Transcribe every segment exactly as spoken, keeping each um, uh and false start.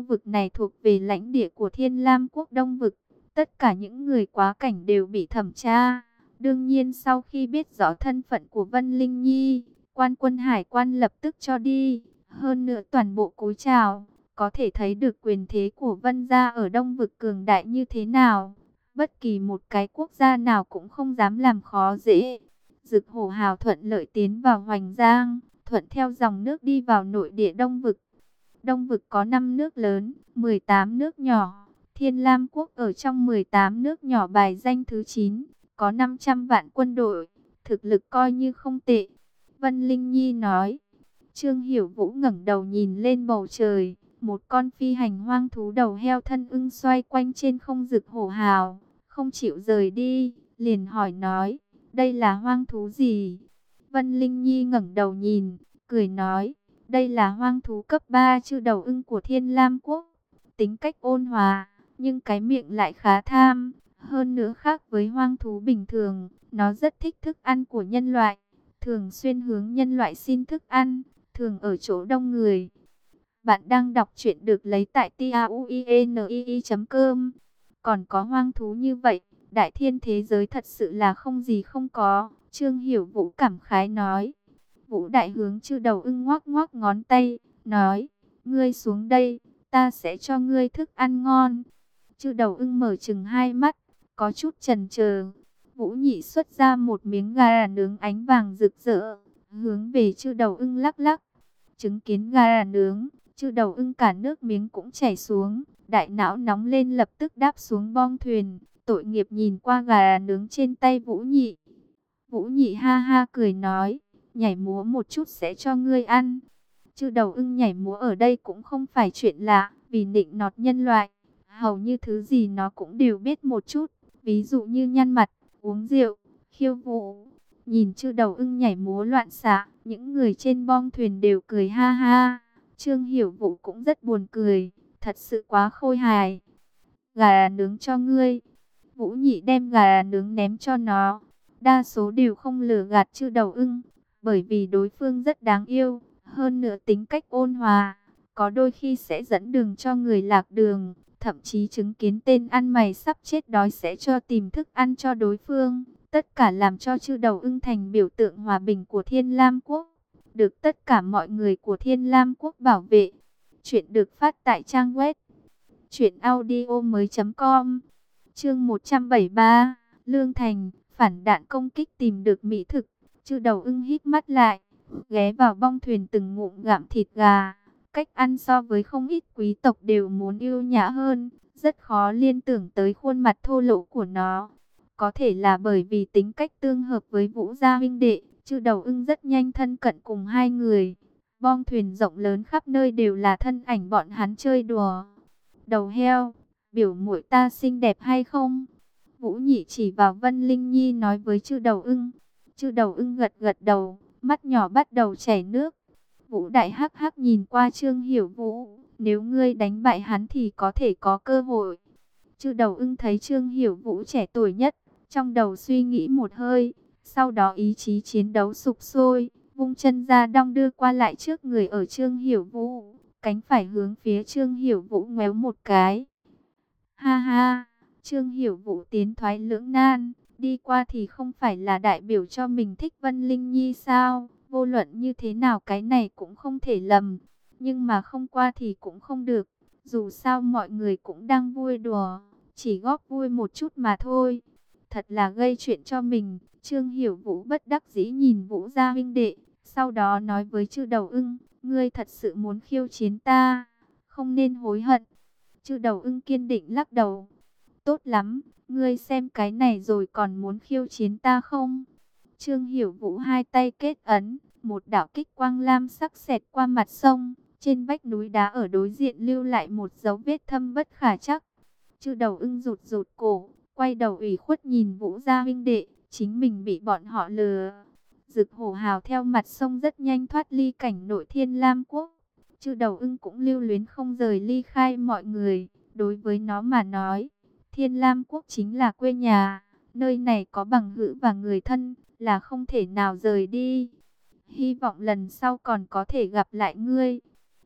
vực này thuộc về lãnh địa của Thiên Lam quốc Đông vực. Tất cả những người quá cảnh đều bị thẩm tra. Đương nhiên sau khi biết rõ thân phận của Vân Linh Nhi, quan quân hải quan lập tức cho đi. Hơn nữa toàn bộ cúi chào, có thể thấy được quyền thế của Vân gia ở Đông vực cường đại như thế nào. Bất kỳ một cái quốc gia nào cũng không dám làm khó dễ. Dực Hổ Hào thuận lợi tiến vào Hoành Giang, thuận theo dòng nước đi vào nội địa Đông vực. Đông vực có năm nước lớn, mười tám nước nhỏ. Thiên Lam quốc ở trong mười tám nước nhỏ bài danh thứ chín, có năm trăm vạn quân đội, thực lực coi như không tệ. Vân Linh Nhi nói. Trương Hiểu Vũ ngẩng đầu nhìn lên bầu trời, một con phi hành hoang thú đầu heo thân ưng xoay quanh trên không Dực Hổ Hào, không chịu rời đi, liền hỏi nói, đây là hoang thú gì? Vân Linh Nhi ngẩng đầu nhìn, cười nói, đây là hoang thú cấp ba chư đầu ưng của Thiên Lam quốc, tính cách ôn hòa, nhưng cái miệng lại khá tham, hơn nữa khác với hoang thú bình thường, nó rất thích thức ăn của nhân loại, thường xuyên hướng nhân loại xin thức ăn, thường ở chỗ đông người. Bạn đang đọc truyện được lấy tại tauinii chấm com. Còn có hoang thú như vậy, đại thiên thế giới thật sự là không gì không có. Trương Hiểu Vũ cảm khái nói. Vũ đại hướng chư đầu ưng ngoác ngoác ngón tay, nói, ngươi xuống đây, ta sẽ cho ngươi thức ăn ngon. Chư đầu ưng mở chừng hai mắt, có chút chần chờ. Vũ Nhị xuất ra một miếng gà nướng ánh vàng rực rỡ, hướng về chư đầu ưng lắc lắc. Chứng kiến gà nướng, chư đầu ưng cả nước miếng cũng chảy xuống, đại não nóng lên lập tức đáp xuống bong thuyền, tội nghiệp nhìn qua gà nướng trên tay Vũ Nhị. Vũ Nhị ha ha cười nói, nhảy múa một chút sẽ cho ngươi ăn. Chư đầu ưng nhảy múa ở đây cũng không phải chuyện lạ, vì nịnh nọt nhân loại, hầu như thứ gì nó cũng đều biết một chút, ví dụ như nhăn mặt, uống rượu, khiêu vũ. Nhìn chư đầu ưng nhảy múa loạn xạ, những người trên bong thuyền đều cười ha ha. Trương Hiểu Vũ cũng rất buồn cười, thật sự quá khôi hài. Gà nướng cho ngươi. Vũ Nhị đem gà nướng ném cho nó. Đa số đều không lừa gạt chư đầu ưng, bởi vì đối phương rất đáng yêu, hơn nữa tính cách ôn hòa, có đôi khi sẽ dẫn đường cho người lạc đường, thậm chí chứng kiến tên ăn mày sắp chết đói sẽ cho tìm thức ăn cho đối phương. Tất cả làm cho chư đầu ưng thành biểu tượng hòa bình của Thiên Lam quốc, được tất cả mọi người của Thiên Lam quốc bảo vệ. Chuyện được phát tại trang web truyện audio mới chấm com. Chương một trăm bảy mươi ba, Lương Thành, phản đạn công kích tìm được mỹ thực. Chư đầu ưng hít mắt lại, ghé vào bong thuyền từng ngụm gặm thịt gà. Cách ăn so với không ít quý tộc đều muốn yêu nhã hơn, rất khó liên tưởng tới khuôn mặt thô lỗ của nó. Có thể là bởi vì tính cách tương hợp với Vũ gia huynh đệ, chư đầu ưng rất nhanh thân cận cùng hai người. Bong thuyền rộng lớn khắp nơi đều là thân ảnh bọn hắn chơi đùa. Đầu heo, biểu muội ta xinh đẹp hay không? Vũ Nhị chỉ vào Vân Linh Nhi nói với chư đầu ưng. Chư đầu ưng gật gật đầu, mắt nhỏ bắt đầu chảy nước. Vũ đại hắc hắc nhìn qua Trương Hiểu Vũ, nếu ngươi đánh bại hắn thì có thể có cơ hội. Chư đầu ưng thấy Trương Hiểu Vũ trẻ tuổi nhất, trong đầu suy nghĩ một hơi, sau đó ý chí chiến đấu sục sôi, vung chân ra đong đưa qua lại trước người ở Trương Hiểu Vũ, cánh phải hướng phía Trương Hiểu Vũ ngoéo một cái. Ha ha, Trương Hiểu Vũ tiến thoái lưỡng nan, đi qua thì không phải là đại biểu cho mình thích Vân Linh Nhi sao, vô luận như thế nào cái này cũng không thể lầm, nhưng mà không qua thì cũng không được, dù sao mọi người cũng đang vui đùa, chỉ góp vui một chút mà thôi. Thật là gây chuyện cho mình. Trương Hiểu Vũ bất đắc dĩ nhìn Vũ gia huynh đệ, sau đó nói với chư đầu ưng, ngươi thật sự muốn khiêu chiến ta, không nên hối hận. Chư đầu ưng kiên định lắc đầu, tốt lắm, ngươi xem cái này rồi còn muốn khiêu chiến ta không? Trương Hiểu Vũ hai tay kết ấn, một đạo kích quang lam sắc xẹt qua mặt sông, trên vách núi đá ở đối diện lưu lại một dấu vết thâm bất khả trắc. Chư đầu ưng rụt rụt cổ, quay đầu ủy khuất nhìn Vũ gia huynh đệ, chính mình bị bọn họ lừa. Dực Hổ Hào theo mặt sông rất nhanh thoát ly cảnh nội Thiên Lam quốc. Chư đầu ưng cũng lưu luyến không rời ly khai mọi người. Đối với nó mà nói, Thiên Lam quốc chính là quê nhà, nơi này có bằng hữu và người thân, là không thể nào rời đi. Hy vọng lần sau còn có thể gặp lại ngươi.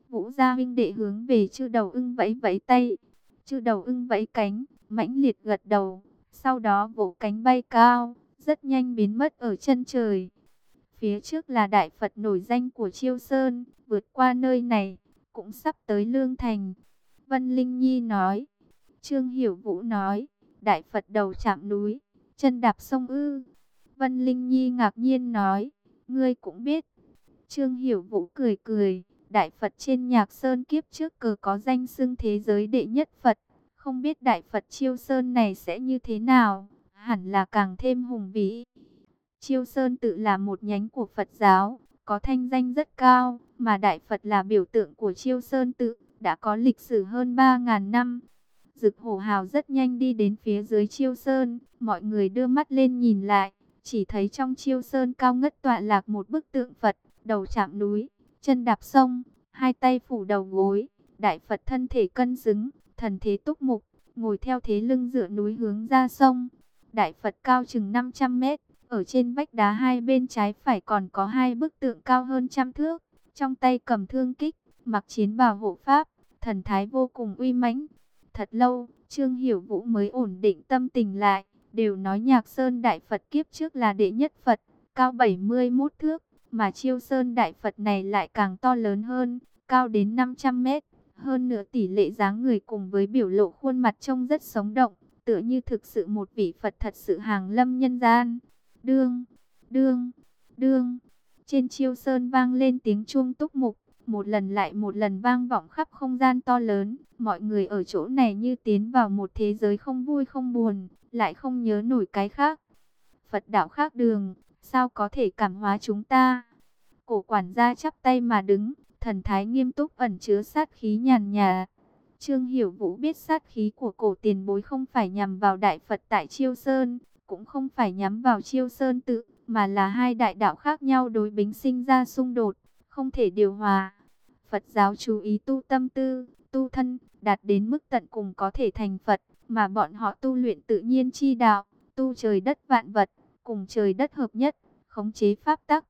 Vũ gia huynh đệ hướng về Chư Đầu Ưng vẫy vẫy tay. Chư Đầu Ưng vẫy cánh, mãnh liệt gật đầu, sau đó vỗ cánh bay cao, rất nhanh biến mất ở chân trời. Phía trước là đại Phật nổi danh của Chiêu Sơn, vượt qua nơi này, cũng sắp tới Lương Thành. Vân Linh Nhi nói. Trương Hiểu Vũ nói, đại Phật đầu chạm núi, chân đạp sông ư. Vân Linh Nhi ngạc nhiên nói, ngươi cũng biết. Trương Hiểu Vũ cười cười, đại Phật trên Nhạc Sơn kiếp trước cờ có danh xưng thế giới đệ nhất Phật. Không biết đại Phật Chiêu Sơn này sẽ như thế nào, hẳn là càng thêm hùng vĩ. Chiêu Sơn tự là một nhánh của Phật giáo, có thanh danh rất cao, mà đại Phật là biểu tượng của Chiêu Sơn tự, đã có lịch sử hơn ba nghìn năm. Dực Hổ Hào rất nhanh đi đến phía dưới Chiêu Sơn, mọi người đưa mắt lên nhìn lại, chỉ thấy trong Chiêu Sơn cao ngất tọa lạc một bức tượng Phật, đầu chạm núi, chân đạp sông, hai tay phủ đầu gối, đại Phật thân thể cân xứng, thần thế túc mục, ngồi theo thế lưng dựa núi hướng ra sông. Đại Phật cao chừng năm trăm mét, ở trên vách đá hai bên trái phải còn có hai bức tượng cao hơn trăm thước, trong tay cầm thương kích, mặc chiến bào hộ pháp, thần thái vô cùng uy mãnh. Thật lâu, Trương Hiểu Vũ mới ổn định tâm tình lại, đều nói Nhạc Sơn Đại Phật kiếp trước là đệ nhất Phật, cao bảy mươi mốt thước, mà Chiêu Sơn Đại Phật này lại càng to lớn hơn, cao đến năm trăm mét, hơn nữa tỷ lệ dáng người cùng với biểu lộ khuôn mặt trông rất sống động, tựa như thực sự một vị Phật thật sự hàng lâm nhân gian. Đương, đương, đương, trên Chiêu Sơn vang lên tiếng chuông túc mục, một lần lại một lần vang vọng khắp không gian to lớn. Mọi người ở chỗ này như tiến vào một thế giới không vui không buồn, lại không nhớ nổi cái khác. Phật đạo khác đường, sao có thể cảm hóa chúng ta? Cổ quản gia chắp tay mà đứng, thần thái nghiêm túc ẩn chứa sát khí nhàn nhạt. Trương Hiểu Vũ biết sát khí của cổ tiền bối không phải nhằm vào đại Phật tại Chiêu Sơn, cũng không phải nhắm vào Chiêu Sơn tự, mà là hai đại đạo khác nhau đối bính sinh ra xung đột, không thể điều hòa. Phật giáo chú ý tu tâm tư, tu thân, đạt đến mức tận cùng có thể thành Phật, mà bọn họ tu luyện tự nhiên chi đạo, tu trời đất vạn vật, cùng trời đất hợp nhất, khống chế pháp tắc.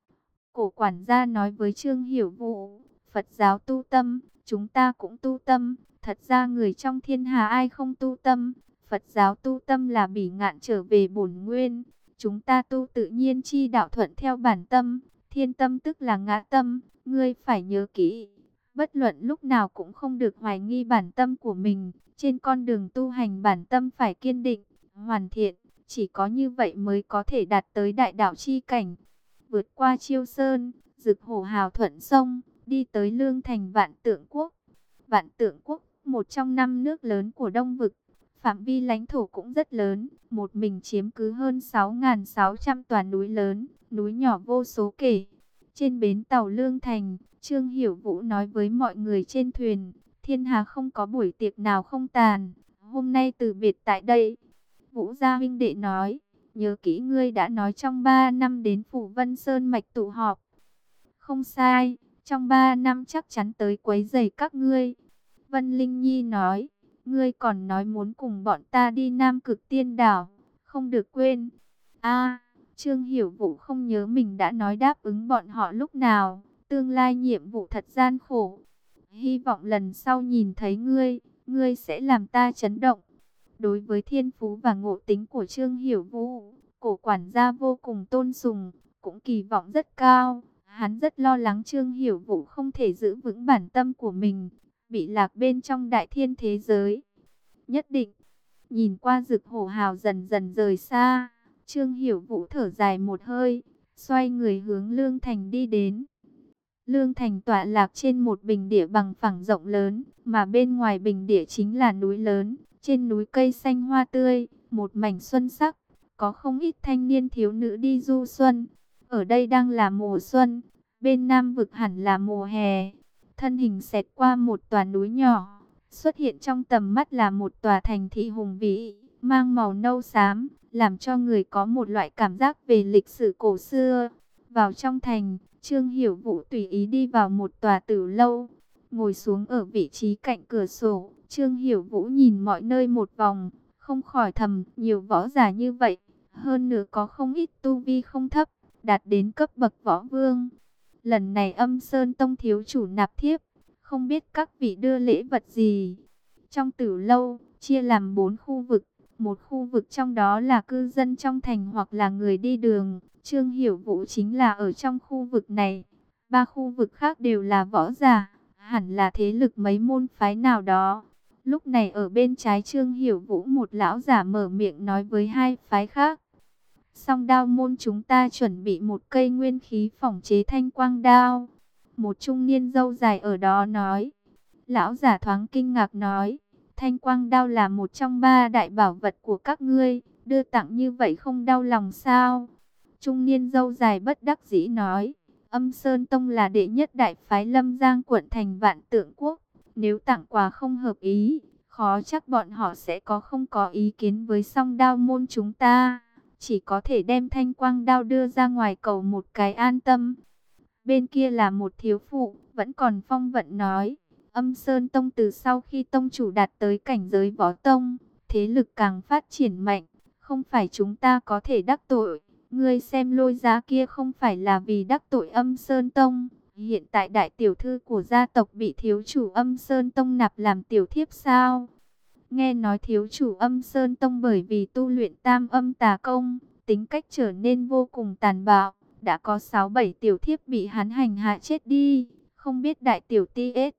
Cổ quản gia nói với Trương Hiểu Vũ, Phật giáo tu tâm, chúng ta cũng tu tâm, thật ra người trong thiên hà ai không tu tâm, Phật giáo tu tâm là bỉ ngạn trở về bổn nguyên, chúng ta tu tự nhiên chi đạo thuận theo bản tâm, thiên tâm tức là ngã tâm, ngươi phải nhớ kỹ, bất luận lúc nào cũng không được hoài nghi bản tâm của mình, trên con đường tu hành bản tâm phải kiên định, hoàn thiện, chỉ có như vậy mới có thể đạt tới đại đạo chi cảnh. Vượt qua Chiêu Sơn, Dực Hổ Hào thuận sông, đi tới Lương Thành Vạn Tượng Quốc. Vạn Tượng Quốc, một trong năm nước lớn của Đông Vực, phạm vi lãnh thổ cũng rất lớn, một mình chiếm cứ hơn sáu nghìn sáu trăm tòa núi lớn, núi nhỏ vô số kể. Trên bến tàu Lương Thành, Trương Hiểu Vũ nói với mọi người trên thuyền, thiên hà không có buổi tiệc nào không tàn, hôm nay từ biệt tại đây. Vũ gia huynh đệ nói, nhớ kỹ ngươi đã nói trong ba năm đến Phủ Vân Sơn mạch tụ họp. Không sai, trong ba năm chắc chắn tới quấy rầy các ngươi. Vân Linh Nhi nói, ngươi còn nói muốn cùng bọn ta đi Nam Cực Tiên Đảo, không được quên. A, Trương Hiểu Vũ không nhớ mình đã nói đáp ứng bọn họ lúc nào, tương lai nhiệm vụ thật gian khổ. Hy vọng lần sau nhìn thấy ngươi, ngươi sẽ làm ta chấn động. Đối với thiên phú và ngộ tính của Trương Hiểu Vũ, cổ quản gia vô cùng tôn sùng, cũng kỳ vọng rất cao. Hắn rất lo lắng Trương Hiểu Vũ không thể giữ vững bản tâm của mình, bị lạc bên trong đại thiên thế giới. Nhất định, nhìn qua Dực Hổ Hào dần dần rời xa, Trương Hiểu Vũ thở dài một hơi, xoay người hướng Lương Thành đi đến. Lương Thành tọa lạc trên một bình địa bằng phẳng rộng lớn, mà bên ngoài bình địa chính là núi lớn. Trên núi cây xanh hoa tươi, một mảnh xuân sắc, có không ít thanh niên thiếu nữ đi du xuân. Ở đây đang là mùa xuân, bên Nam Vực hẳn là mùa hè. Thân hình xẹt qua một tòa núi nhỏ, xuất hiện trong tầm mắt là một tòa thành thị hùng vĩ, mang màu nâu xám, làm cho người có một loại cảm giác về lịch sử cổ xưa. Vào trong thành, Trương Hiểu Vũ tùy ý đi vào một tòa tử lâu, ngồi xuống ở vị trí cạnh cửa sổ. Trương Hiểu Vũ nhìn mọi nơi một vòng, không khỏi thầm, nhiều võ giả như vậy, hơn nữa có không ít tu vi không thấp, đạt đến cấp bậc võ vương. Lần này Âm Sơn Tông thiếu chủ nạp thiếp, không biết các vị đưa lễ vật gì. Trong Tử lâu, chia làm bốn khu vực. Một khu vực trong đó là cư dân trong thành hoặc là người đi đường. Trương Hiểu Vũ chính là ở trong khu vực này. Ba khu vực khác đều là võ giả, hẳn là thế lực mấy môn phái nào đó. Lúc này ở bên trái Trương Hiểu Vũ, một lão giả mở miệng nói với hai phái khác. Song đao môn chúng ta chuẩn bị một cây nguyên khí phỏng chế thanh quang đao. Một trung niên râu dài ở đó nói. Lão giả thoáng kinh ngạc nói. Thanh quang đao là một trong ba đại bảo vật của các ngươi. Đưa tặng như vậy không đau lòng sao? Trung niên râu dài bất đắc dĩ nói. Âm Sơn Tông là đệ nhất đại phái Lâm Giang quận thành Vạn Tượng Quốc. Nếu tặng quà không hợp ý, khó chắc bọn họ sẽ có không có ý kiến với song đao môn chúng ta. Chỉ có thể đem thanh quang đao đưa ra ngoài cầu một cái an tâm. Bên kia là một thiếu phụ, vẫn còn phong vận nói. Âm Sơn Tông từ sau khi tông chủ đạt tới cảnh giới võ tông, thế lực càng phát triển mạnh. Không phải chúng ta có thể đắc tội. Ngươi xem Lôi Giá kia không phải là vì đắc tội Âm Sơn Tông. Hiện tại đại tiểu thư của gia tộc bị thiếu chủ Âm Sơn Tông nạp làm tiểu thiếp sao? Nghe nói thiếu chủ Âm Sơn Tông bởi vì tu luyện tam âm tà công, tính cách trở nên vô cùng tàn bạo. Đã có sáu bảy tiểu thiếp bị hắn hành hạ chết đi. Không biết đại tiểu ti ết.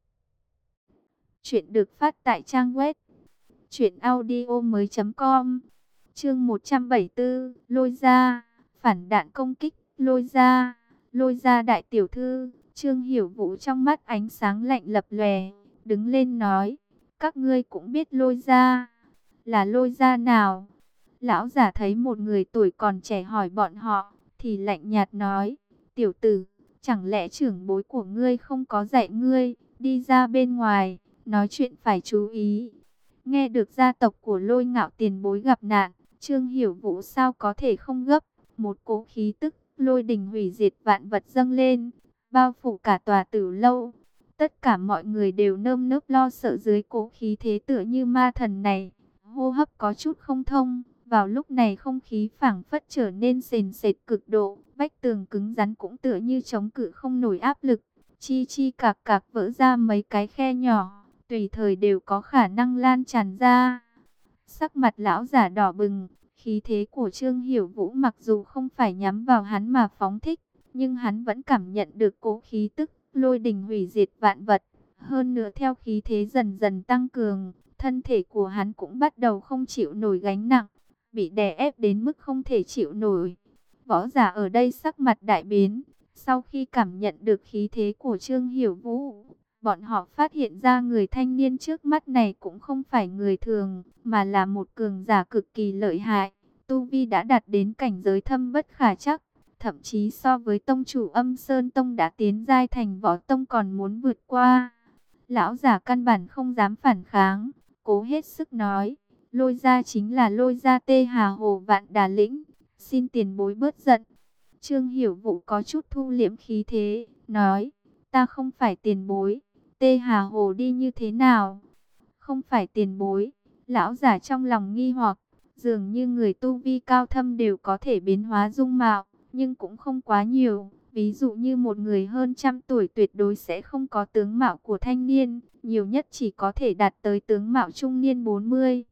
Chuyện được phát tại trang web truyện audio mới chấm com. Chương một trăm bảy mươi tư, Lôi Gia, phản đạn công kích, Lôi Gia, Lôi Gia đại tiểu thư. Trương Hiểu Vũ trong mắt ánh sáng lạnh lập lòe, đứng lên nói, các ngươi cũng biết Lôi Gia, là Lôi Gia nào? Lão giả thấy một người tuổi còn trẻ hỏi bọn họ, thì lạnh nhạt nói, tiểu tử, chẳng lẽ trưởng bối của ngươi không có dạy ngươi, đi ra bên ngoài, nói chuyện phải chú ý. Nghe được gia tộc của Lôi Ngạo tiền bối gặp nạn, Trương Hiểu Vũ sao có thể không gấp. Một cỗ khí tức lôi đình hủy diệt vạn vật dâng lên, bao phủ cả tòa Tử lâu. Tất cả mọi người đều nơm nớp lo sợ dưới cỗ khí thế tựa như ma thần này. Hô hấp có chút không thông. Vào lúc này không khí phảng phất trở nên sền sệt cực độ. Vách tường cứng rắn cũng tựa như chống cự không nổi áp lực. Chi chi cạc cạc vỡ ra mấy cái khe nhỏ, tùy thời đều có khả năng lan tràn ra. Sắc mặt lão giả đỏ bừng, khí thế của Trương Hiểu Vũ mặc dù không phải nhắm vào hắn mà phóng thích, nhưng hắn vẫn cảm nhận được cố khí tức lôi đình hủy diệt vạn vật. Hơn nữa theo khí thế dần dần tăng cường, thân thể của hắn cũng bắt đầu không chịu nổi gánh nặng, bị đè ép đến mức không thể chịu nổi. Võ giả ở đây sắc mặt đại biến, sau khi cảm nhận được khí thế của Trương Hiểu Vũ, bọn họ phát hiện ra người thanh niên trước mắt này cũng không phải người thường, mà là một cường giả cực kỳ lợi hại. Tu Vi đã đạt đến cảnh giới thâm bất khả trắc, thậm chí so với tông chủ Âm Sơn Tông đã tiến giai thành võ tông còn muốn vượt qua. Lão giả căn bản không dám phản kháng, cố hết sức nói, Lôi Gia chính là Lôi Gia Tê Hà Hồ Vạn Đà Lĩnh, xin tiền bối bớt giận. Trương Hiểu Vũ có chút thu liễm khí thế, nói, ta không phải tiền bối. Tê Hà Hồ đi như thế nào? Không phải tiền bối. Lão giả trong lòng nghi hoặc, dường như người tu vi cao thâm đều có thể biến hóa dung mạo, nhưng cũng không quá nhiều. Ví dụ như một người hơn trăm tuổi tuyệt đối sẽ không có tướng mạo của thanh niên, nhiều nhất chỉ có thể đạt tới tướng mạo trung niên bốn mươi.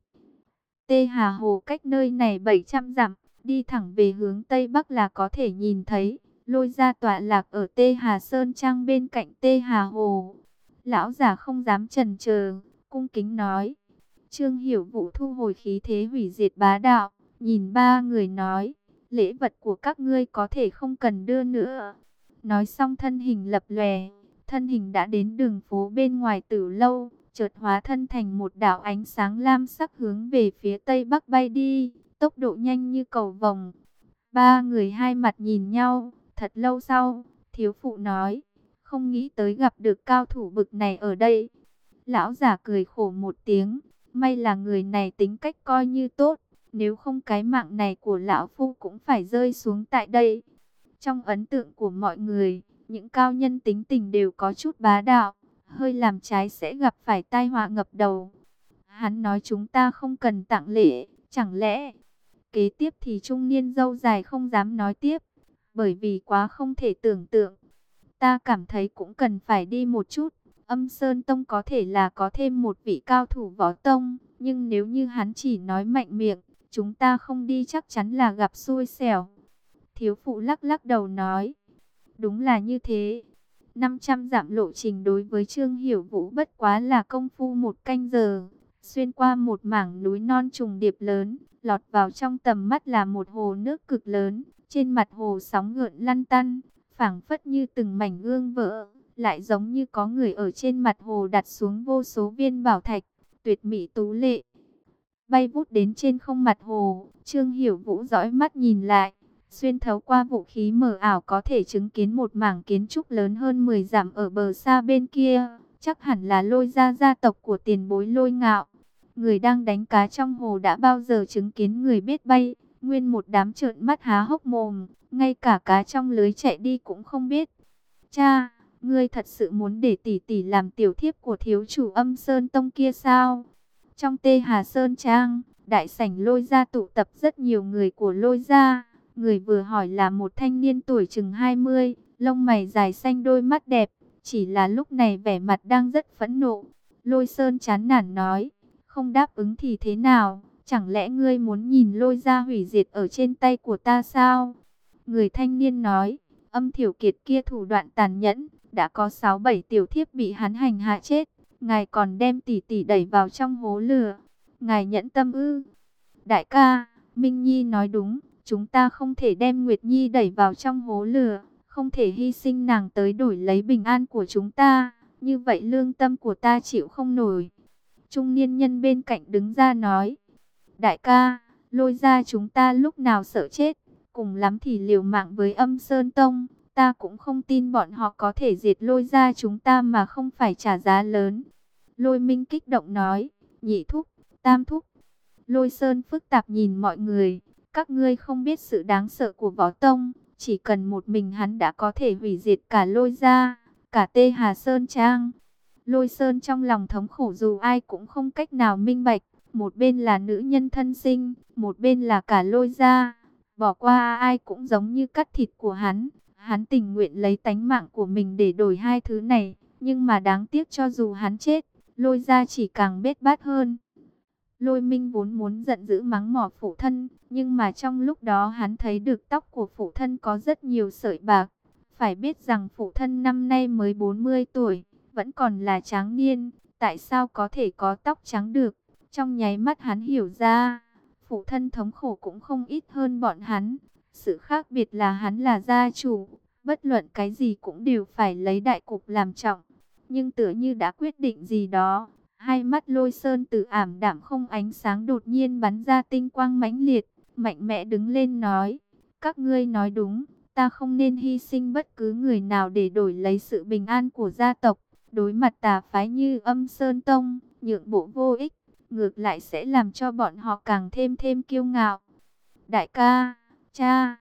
Tê Hà Hồ cách nơi này bảy trăm dặm, đi thẳng về hướng Tây Bắc là có thể nhìn thấy. Lôi Gia tọa lạc ở Tê Hà Sơn Trang bên cạnh Tê Hà Hồ. Lão giả không dám chần chờ, cung kính nói. Trương Hiểu Vũ thu hồi khí thế hủy diệt bá đạo, nhìn ba người nói, lễ vật của các ngươi có thể không cần đưa nữa. Nói xong thân hình lập lòe, thân hình đã đến đường phố bên ngoài Tử lâu, chợt hóa thân thành một đạo ánh sáng lam sắc hướng về phía tây bắc bay đi, tốc độ nhanh như cầu vồng. Ba người hai mặt nhìn nhau, thật lâu sau, thiếu phụ nói, không nghĩ tới gặp được cao thủ bực này ở đây. Lão giả cười khổ một tiếng, may là người này tính cách coi như tốt, nếu không cái mạng này của lão phu cũng phải rơi xuống tại đây. Trong ấn tượng của mọi người, những cao nhân tính tình đều có chút bá đạo, hơi làm trái sẽ gặp phải tai họa ngập đầu. Hắn nói chúng ta không cần tặng lễ, chẳng lẽ... Kế tiếp thì trung niên râu dài không dám nói tiếp, bởi vì quá không thể tưởng tượng. Ta cảm thấy cũng cần phải đi một chút. Âm Sơn Tông có thể là có thêm một vị cao thủ võ tông, nhưng nếu như hắn chỉ nói mạnh miệng, chúng ta không đi chắc chắn là gặp xui xẻo. Thiếu phụ lắc lắc đầu nói, đúng là như thế. năm trăm dặm lộ trình đối với Trương Hiểu Vũ bất quá là công phu một canh giờ. Xuyên qua một mảng núi non trùng điệp lớn, lọt vào trong tầm mắt là một hồ nước cực lớn. Trên mặt hồ sóng gợn lăn tăn, phảng phất như từng mảnh gương vỡ, lại giống như có người ở trên mặt hồ đặt xuống vô số viên bảo thạch, tuyệt mỹ tú lệ. Bay vút đến trên không mặt hồ, Trương Hiểu Vũ dõi mắt nhìn lại, xuyên thấu qua vũ khí mờ ảo có thể chứng kiến một mảng kiến trúc lớn hơn mười dặm ở bờ xa bên kia, chắc hẳn là Lôi gia gia tộc của tiền bối Lôi Ngạo. Người đang đánh cá trong hồ đã bao giờ chứng kiến người biết bay, nguyên một đám trợn mắt há hốc mồm, ngay cả cá trong lưới chạy đi cũng không biết. Cha, ngươi thật sự muốn để tỷ tỷ làm tiểu thiếp của thiếu chủ Âm Sơn Tông kia sao? Trong Tê Hà Sơn Trang, đại sảnh Lôi gia tụ tập rất nhiều người của Lôi gia. Người vừa hỏi là một thanh niên tuổi chừng hai mươi, lông mày dài xanh đôi mắt đẹp, chỉ là lúc này vẻ mặt đang rất phẫn nộ. Lôi Sơn chán nản nói, không đáp ứng thì thế nào, chẳng lẽ ngươi muốn nhìn Lôi gia hủy diệt ở trên tay của ta sao? Người thanh niên nói, Âm Thiểu Kiệt kia thủ đoạn tàn nhẫn, đã có sáu bảy tiểu thiếp bị hắn hành hạ chết, ngài còn đem tỷ tỷ đẩy vào trong hố lửa, ngài nhẫn tâm ư? Đại ca, Minh Nhi nói đúng, chúng ta không thể đem Nguyệt Nhi đẩy vào trong hố lửa, không thể hy sinh nàng tới đổi lấy bình an của chúng ta, như vậy lương tâm của ta chịu không nổi. Trung niên nhân bên cạnh đứng ra nói, đại ca, Lôi gia chúng ta lúc nào sợ chết, cùng lắm thì liều mạng với Âm Sơn Tông, ta cũng không tin bọn họ có thể diệt Lôi gia chúng ta mà không phải trả giá lớn. Lôi Minh kích động nói, nhị thúc, tam thúc. Lôi Sơn phức tạp nhìn mọi người, các ngươi không biết sự đáng sợ của võ tông, chỉ cần một mình hắn đã có thể hủy diệt cả Lôi gia, cả Tê Hà Sơn Trang. Lôi Sơn trong lòng thống khổ dù ai cũng không cách nào minh bạch, một bên là nữ nhân thân sinh, một bên là cả Lôi gia, bỏ qua ai cũng giống như cắt thịt của hắn, hắn tình nguyện lấy tánh mạng của mình để đổi hai thứ này, nhưng mà đáng tiếc cho dù hắn chết, Lôi gia chỉ càng bết bát hơn. Lôi Minh vốn muốn giận dữ mắng mỏ phụ thân, nhưng mà trong lúc đó hắn thấy được tóc của phụ thân có rất nhiều sợi bạc. Phải biết rằng phụ thân năm nay mới bốn mươi tuổi, vẫn còn là tráng niên, tại sao có thể có tóc trắng được? Trong nháy mắt hắn hiểu ra, phụ thân thống khổ cũng không ít hơn bọn hắn. Sự khác biệt là hắn là gia chủ, bất luận cái gì cũng đều phải lấy đại cục làm trọng. Nhưng tựa như đã quyết định gì đó, hai mắt Lôi Sơn từ ảm đạm không ánh sáng đột nhiên bắn ra tinh quang mãnh liệt, mạnh mẽ đứng lên nói, các ngươi nói đúng, ta không nên hy sinh bất cứ người nào để đổi lấy sự bình an của gia tộc. Đối mặt tà phái như Âm Sơn Tông, nhượng bộ vô ích, ngược lại sẽ làm cho bọn họ càng thêm thêm kiêu ngạo. Đại ca, cha,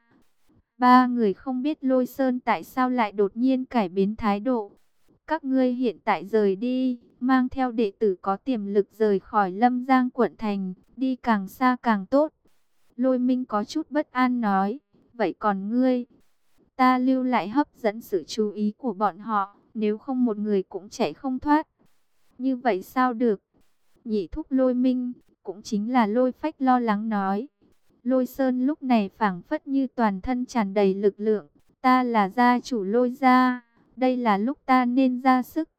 ba người không biết Lôi Sơn tại sao lại đột nhiên cải biến thái độ. Các ngươi hiện tại rời đi, mang theo đệ tử có tiềm lực rời khỏi Lâm Giang quận thành, đi càng xa càng tốt. Lôi Minh có chút bất an nói, vậy còn ngươi? Ta lưu lại hấp dẫn sự chú ý của bọn họ, nếu không một người cũng chạy không thoát. Như vậy sao được? Nhị thúc Lôi Minh, cũng chính là Lôi Phách lo lắng nói. Lôi Sơn lúc này phảng phất như toàn thân tràn đầy lực lượng, ta là gia chủ Lôi gia, đây là lúc ta nên ra sức.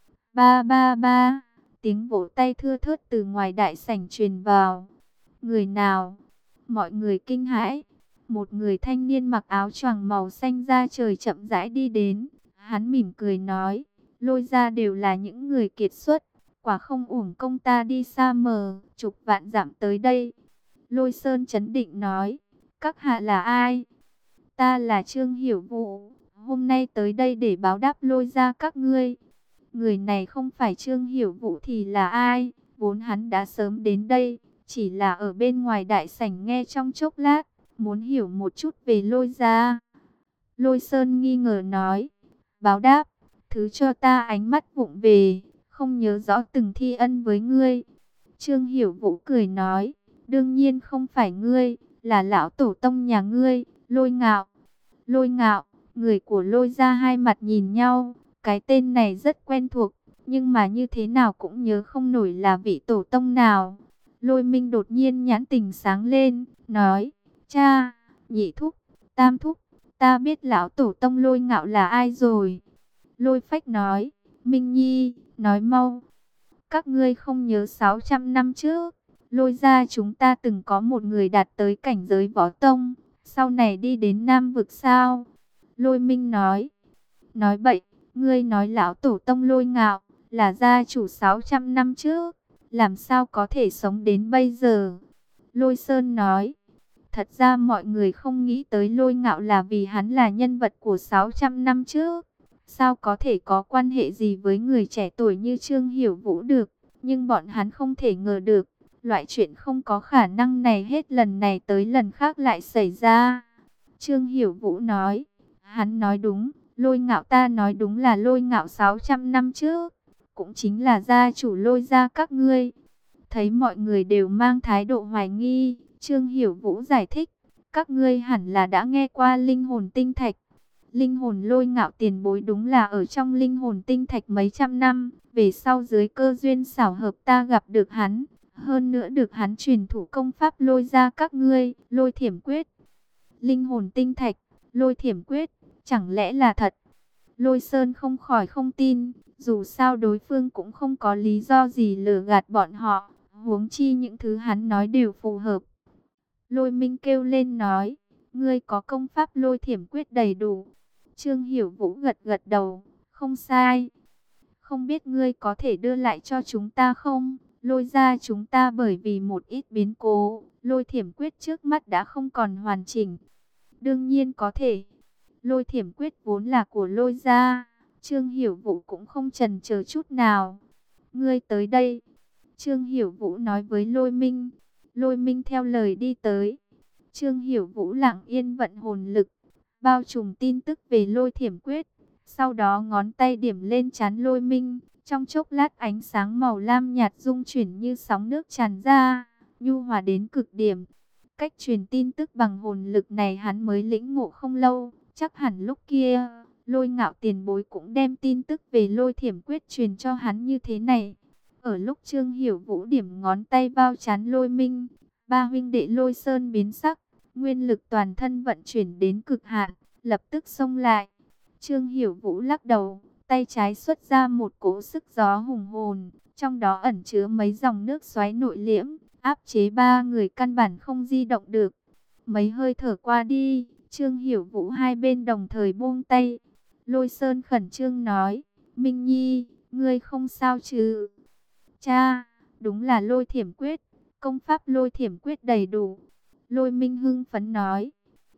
Ba ba ba, tiếng vỗ tay thưa thớt từ ngoài đại sảnh truyền vào. Người nào? Mọi người kinh hãi. Một người thanh niên mặc áo choàng màu xanh da trời chậm rãi đi đến. Hắn mỉm cười nói, Lôi gia đều là những người kiệt xuất, quả không uổng công ta đi xa mờ, chục vạn dặm tới đây. Lôi Sơn chấn định nói, các hạ là ai? Ta là Trương Hiểu Vũ, hôm nay tới đây để báo đáp Lôi gia các ngươi. Người này không phải Trương Hiểu Vũ thì là ai? Vốn hắn đã sớm đến đây, chỉ là ở bên ngoài đại sảnh nghe trong chốc lát, muốn hiểu một chút về Lôi gia. Lôi Sơn nghi ngờ nói, báo đáp, thứ cho ta ánh mắt vụng về, không nhớ rõ từng thi ân với ngươi. Trương Hiểu Vũ cười nói, đương nhiên không phải ngươi, là lão tổ tông nhà ngươi, Lôi Ngạo. Lôi Ngạo, người của Lôi gia hai mặt nhìn nhau, cái tên này rất quen thuộc, nhưng mà như thế nào cũng nhớ không nổi là vị tổ tông nào. Lôi Minh đột nhiên nhãn tình sáng lên, nói, cha, nhị thúc, tam thúc, ta biết lão tổ tông Lôi Ngạo là ai rồi. Lôi Phách nói, Minh Nhi, nói mau. Các ngươi không nhớ sáu trăm năm trước, Lôi gia chúng ta từng có một người đạt tới cảnh giới võ tông, sau này đi đến Nam vực sao? Lôi Minh nói, nói bậy, ngươi nói lão tổ tông Lôi Ngạo là gia chủ sáu trăm năm trước, làm sao có thể sống đến bây giờ? Lôi Sơn nói, thật ra mọi người không nghĩ tới Lôi Ngạo là vì hắn là nhân vật của sáu trăm năm trước. Sao có thể có quan hệ gì với người trẻ tuổi như Trương Hiểu Vũ được? Nhưng bọn hắn không thể ngờ được, loại chuyện không có khả năng này hết lần này tới lần khác lại xảy ra. Trương Hiểu Vũ nói, hắn nói đúng, Lôi Ngạo ta nói đúng là Lôi Ngạo sáu trăm năm trước, cũng chính là gia chủ Lôi gia các ngươi. Thấy mọi người đều mang thái độ hoài nghi, Trương Hiểu Vũ giải thích, các ngươi hẳn là đã nghe qua linh hồn tinh thạch. Linh hồn Lôi Ngạo tiền bối đúng là ở trong linh hồn tinh thạch mấy trăm năm, về sau dưới cơ duyên xảo hợp ta gặp được hắn, hơn nữa được hắn truyền thủ công pháp Lôi ra các ngươi, Lôi Thiểm Quyết. Linh hồn tinh thạch, Lôi Thiểm Quyết, chẳng lẽ là thật? Lôi Sơn không khỏi không tin, dù sao đối phương cũng không có lý do gì lừa gạt bọn họ, huống chi những thứ hắn nói đều phù hợp. Lôi Minh kêu lên nói, ngươi có công pháp Lôi Thiểm Quyết đầy đủ. Trương Hiểu Vũ gật gật đầu, không sai. Không biết ngươi có thể đưa lại cho chúng ta không? Lôi ra chúng ta bởi vì một ít biến cố, Lôi Thiểm Quyết trước mắt đã không còn hoàn chỉnh. Đương nhiên có thể. Lôi Thiểm Quyết vốn là của Lôi gia, Trương Hiểu Vũ cũng không chần chờ chút nào. Ngươi tới đây. Trương Hiểu Vũ nói với Lôi Minh. Lôi Minh theo lời đi tới. Trương Hiểu Vũ lặng yên vận hồn lực, bao trùm tin tức về Lôi Thiểm Quyết. Sau đó ngón tay điểm lên trán Lôi Minh. Trong chốc lát ánh sáng màu lam nhạt rung chuyển như sóng nước tràn ra, nhu hòa đến cực điểm. Cách truyền tin tức bằng hồn lực này hắn mới lĩnh ngộ không lâu. Chắc hẳn lúc kia, Lôi Ngạo tiền bối cũng đem tin tức về Lôi Thiểm Quyết truyền cho hắn như thế này. Ở lúc Trương Hiểu Vũ điểm ngón tay bao trán Lôi Minh, ba huynh đệ Lôi Sơn biến sắc, nguyên lực toàn thân vận chuyển đến cực hạn, lập tức xông lại. Trương Hiểu Vũ lắc đầu, tay trái xuất ra một cỗ sức gió hùng hồn, trong đó ẩn chứa mấy dòng nước xoáy nội liễm, áp chế ba người căn bản không di động được. Mấy hơi thở qua đi, Trương Hiểu Vũ hai bên đồng thời buông tay. Lôi Sơn khẩn trương nói, Minh Nhi, ngươi không sao chứ? Cha, đúng là Lôi Thiểm Quyết, công pháp Lôi Thiểm Quyết đầy đủ. Lôi Minh hưng phấn nói.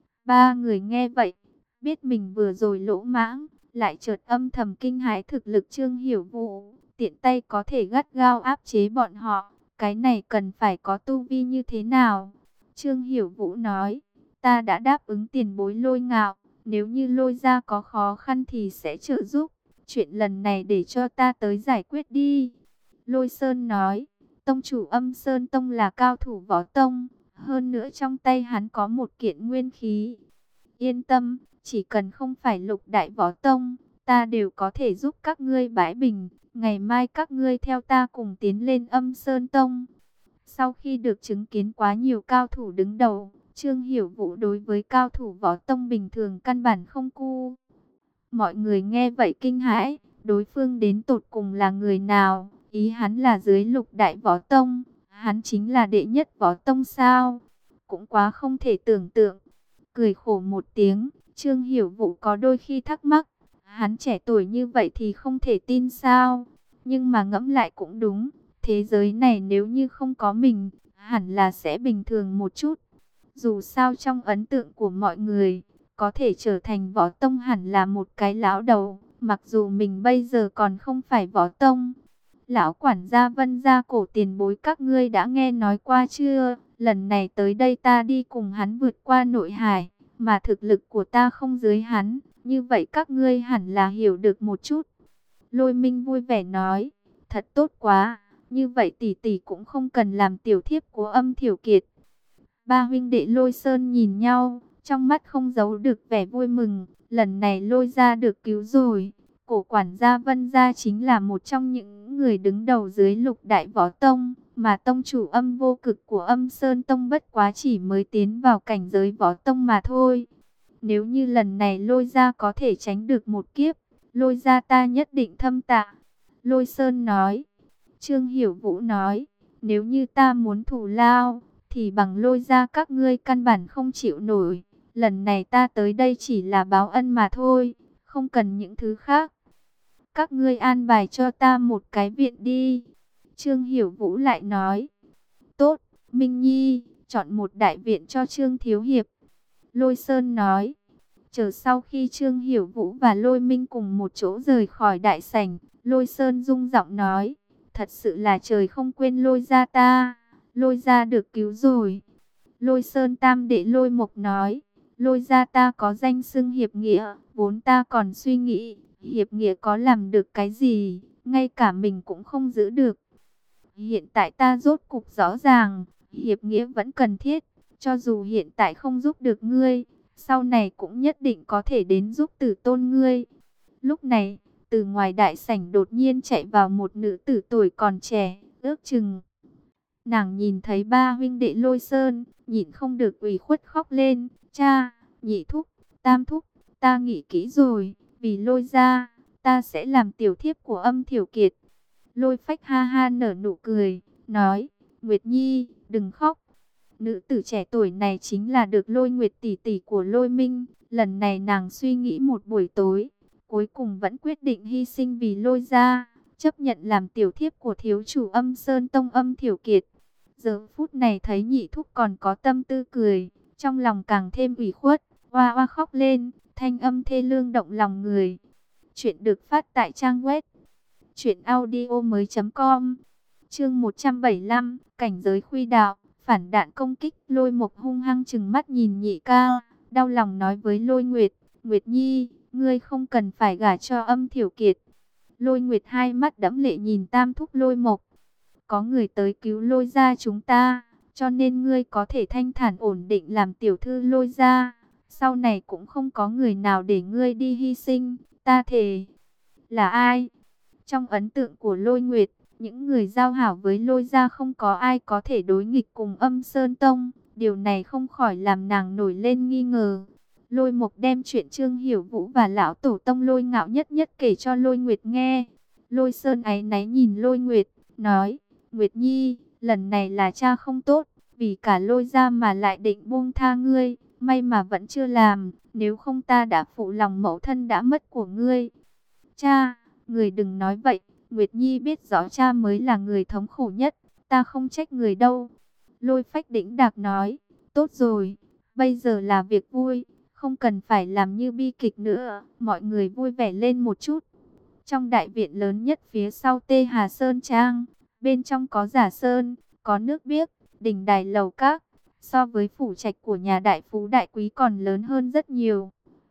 Ba người nghe vậy, biết mình vừa rồi lỗ mãng, lại chợt âm thầm kinh hãi thực lực Trương Hiểu Vũ, tiện tay có thể gắt gao áp chế bọn họ, cái này cần phải có tu vi như thế nào? Trương Hiểu Vũ nói, ta đã đáp ứng tiền bối Lôi Ngạo, nếu như Lôi gia có khó khăn thì sẽ trợ giúp, chuyện lần này để cho ta tới giải quyết đi. Lôi Sơn nói, tông chủ Âm Sơn Tông là cao thủ võ tông, hơn nữa trong tay hắn có một kiện nguyên khí. Yên tâm, chỉ cần không phải lục đại võ tông, ta đều có thể giúp các ngươi bãi bình. Ngày mai các ngươi theo ta cùng tiến lên Âm Sơn Tông. Sau khi được chứng kiến quá nhiều cao thủ đứng đầu, Trương Hiểu Vũ đối với cao thủ võ tông bình thường căn bản không cu. Mọi người nghe vậy kinh hãi, đối phương đến tột cùng là người nào? Ý hắn là dưới lục đại võ tông, hắn chính là đệ nhất võ tông sao? Cũng quá không thể tưởng tượng. Cười khổ một tiếng, Trương Hiểu Vũ có đôi khi thắc mắc, hắn trẻ tuổi như vậy thì không thể tin sao? Nhưng mà ngẫm lại cũng đúng, thế giới này nếu như không có mình, hẳn là sẽ bình thường một chút. Dù sao trong ấn tượng của mọi người, có thể trở thành võ tông hẳn là một cái lão đầu, mặc dù mình bây giờ còn không phải võ tông. Lão quản gia Vân gia cổ tiền bối các ngươi đã nghe nói qua chưa? Lần này tới đây ta đi cùng hắn vượt qua nội hải, mà thực lực của ta không dưới hắn, như vậy các ngươi hẳn là hiểu được một chút. Lôi Minh vui vẻ nói, thật tốt quá, như vậy tỷ tỷ cũng không cần làm tiểu thiếp của Âm Thiểu Kiệt. Ba huynh đệ Lôi Sơn nhìn nhau, trong mắt không giấu được vẻ vui mừng, lần này Lôi gia được cứu rồi, Cổ quản gia Vân Gia chính là một trong những người đứng đầu dưới Lục Đại Võ Tông, mà tông chủ Âm Vô Cực của Âm Sơn Tông bất quá chỉ mới tiến vào cảnh giới võ tông mà thôi. Nếu như lần này Lôi gia có thể tránh được một kiếp, Lôi gia ta nhất định thâm tạ. Lôi Sơn nói. Trương Hiểu Vũ nói, nếu như ta muốn thù lao, thì bằng Lôi gia các ngươi căn bản không chịu nổi. Lần này ta tới đây chỉ là báo ân mà thôi, không cần những thứ khác. Các ngươi an bài cho ta một cái viện đi. Trương Hiểu Vũ lại nói. Tốt, Minh Nhi, chọn một đại viện cho Trương Thiếu Hiệp. Lôi Sơn nói. Chờ sau khi Trương Hiểu Vũ và Lôi Minh cùng một chỗ rời khỏi đại sảnh, Lôi Sơn rung giọng nói. Thật sự là trời không quên Lôi gia ta, Lôi gia được cứu rồi. Lôi Sơn tam đệ Lôi Mộc nói. Lôi gia ta có danh xưng hiệp nghĩa, vốn ta còn suy nghĩ, hiệp nghĩa có làm được cái gì, ngay cả mình cũng không giữ được. Hiện tại ta rốt cục rõ ràng, hiệp nghĩa vẫn cần thiết, cho dù hiện tại không giúp được ngươi, sau này cũng nhất định có thể đến giúp tử tôn ngươi. Lúc này, từ ngoài đại sảnh đột nhiên chạy vào một nữ tử tuổi còn trẻ, ước chừng. Nàng nhìn thấy ba huynh đệ Lôi Sơn, nhịn không được ủy khuất khóc lên. Cha, nhị thúc, tam thúc, ta nghĩ kỹ rồi, vì Lôi gia, ta sẽ làm tiểu thiếp của Âm Thiểu Kiệt. Lôi Phách ha ha nở nụ cười, nói, Nguyệt Nhi, đừng khóc. Nữ tử trẻ tuổi này chính là được Lôi Nguyệt tỷ tỷ của Lôi Minh. Lần này nàng suy nghĩ một buổi tối, cuối cùng vẫn quyết định hy sinh vì Lôi gia, chấp nhận làm tiểu thiếp của thiếu chủ Âm Sơn Tông Âm Thiểu Kiệt. Giờ phút này thấy nhị thúc còn có tâm tư cười, trong lòng càng thêm ủy khuất, oa oa khóc lên, thanh âm thê lương động lòng người. Chuyện được phát tại trang web truyện audio mới chấm com. Chương một trăm bảy mươi lăm, cảnh giới khuy đạo, phản đạn công kích. Lôi Mộc hung hăng trừng mắt nhìn nhị ca, đau lòng nói với Lôi Nguyệt, Nguyệt Nhi, ngươi không cần phải gả cho Âm Thiểu Kiệt. Lôi Nguyệt hai mắt đẫm lệ nhìn tam thúc Lôi Mộc. Có người tới cứu Lôi gia chúng ta, cho nên ngươi có thể thanh thản ổn định làm tiểu thư Lôi gia. Sau này cũng không có người nào để ngươi đi hy sinh, ta thề. Là ai? Trong ấn tượng của Lôi Nguyệt, những người giao hảo với Lôi gia không có ai có thể đối nghịch cùng Âm Sơn Tông. Điều này không khỏi làm nàng nổi lên nghi ngờ. Lôi Mộc đem chuyện Trương Hiểu Vũ và lão tổ tông Lôi Ngạo nhất nhất kể cho Lôi Nguyệt nghe. Lôi Sơn áy náy nhìn Lôi Nguyệt, nói, Nguyệt Nhi, lần này là cha không tốt, vì cả Lôi gia mà lại định buông tha ngươi, may mà vẫn chưa làm, nếu không ta đã phụ lòng mẫu thân đã mất của ngươi. Cha, người đừng nói vậy, Nguyệt Nhi biết rõ cha mới là người thống khổ nhất, ta không trách người đâu. Lôi Phách đĩnh đạc nói, tốt rồi, bây giờ là việc vui, không cần phải làm như bi kịch nữa, mọi người vui vẻ lên một chút. Trong đại viện lớn nhất phía sau Tê Hà Sơn Trang, bên trong có giả sơn, có nước biếc, đình đài lầu các, so với phủ trạch của nhà đại phú đại quý còn lớn hơn rất nhiều.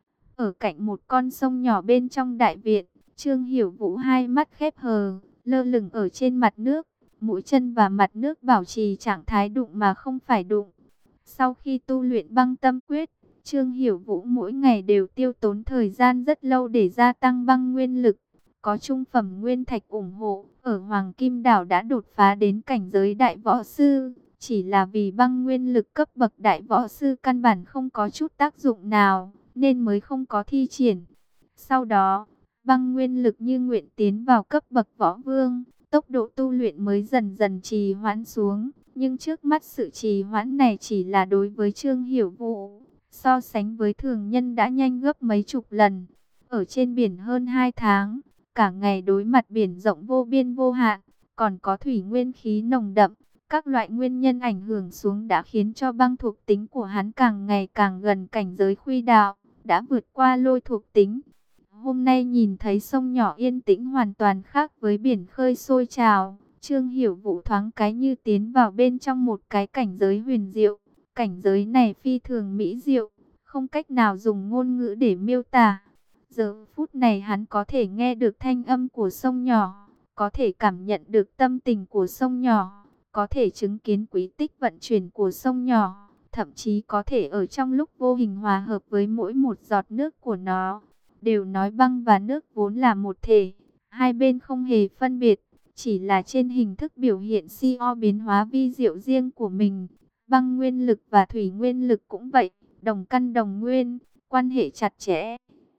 Ở cạnh một con sông nhỏ bên trong đại viện, Trương Hiểu Vũ hai mắt khép hờ, lơ lửng ở trên mặt nước, mũi chân và mặt nước bảo trì trạng thái đụng mà không phải đụng. Sau khi tu luyện băng tâm quyết, Trương Hiểu Vũ mỗi ngày đều tiêu tốn thời gian rất lâu để gia tăng băng nguyên lực. Có trung phẩm nguyên thạch ủng hộ, ở Hoàng Kim Đảo đã đột phá đến cảnh giới đại võ sư. Chỉ là vì băng nguyên lực cấp bậc đại võ sư căn bản không có chút tác dụng nào, nên mới không có thi triển. Sau đó, băng nguyên lực như nguyện tiến vào cấp bậc võ vương, tốc độ tu luyện mới dần dần trì hoãn xuống. Nhưng trước mắt sự trì hoãn này chỉ là đối với Trương Hiểu Vũ, so sánh với thường nhân đã nhanh gấp mấy chục lần. Ở trên biển hơn hai tháng, cả ngày đối mặt biển rộng vô biên vô hạn, còn có thủy nguyên khí nồng đậm. Các loại nguyên nhân ảnh hưởng xuống đã khiến cho băng thuộc tính của hắn càng ngày càng gần cảnh giới khuy đạo, đã vượt qua lôi thuộc tính. Hôm nay nhìn thấy sông nhỏ yên tĩnh hoàn toàn khác với biển khơi sôi trào, Trương Hiểu Vũ thoáng cái như tiến vào bên trong một cái cảnh giới huyền diệu. Cảnh giới này phi thường mỹ diệu, không cách nào dùng ngôn ngữ để miêu tả. Giờ phút này hắn có thể nghe được thanh âm của sông nhỏ, có thể cảm nhận được tâm tình của sông nhỏ, có thể chứng kiến quy tích vận chuyển của sông nhỏ, thậm chí có thể ở trong lúc vô hình hòa hợp với mỗi một giọt nước của nó. đều nói băng và nước vốn là một thể, hai bên không hề phân biệt, chỉ là trên hình thức biểu hiện si o biến hóa vi diệu riêng của mình. Băng nguyên lực và thủy nguyên lực cũng vậy, đồng căn đồng nguyên, quan hệ chặt chẽ.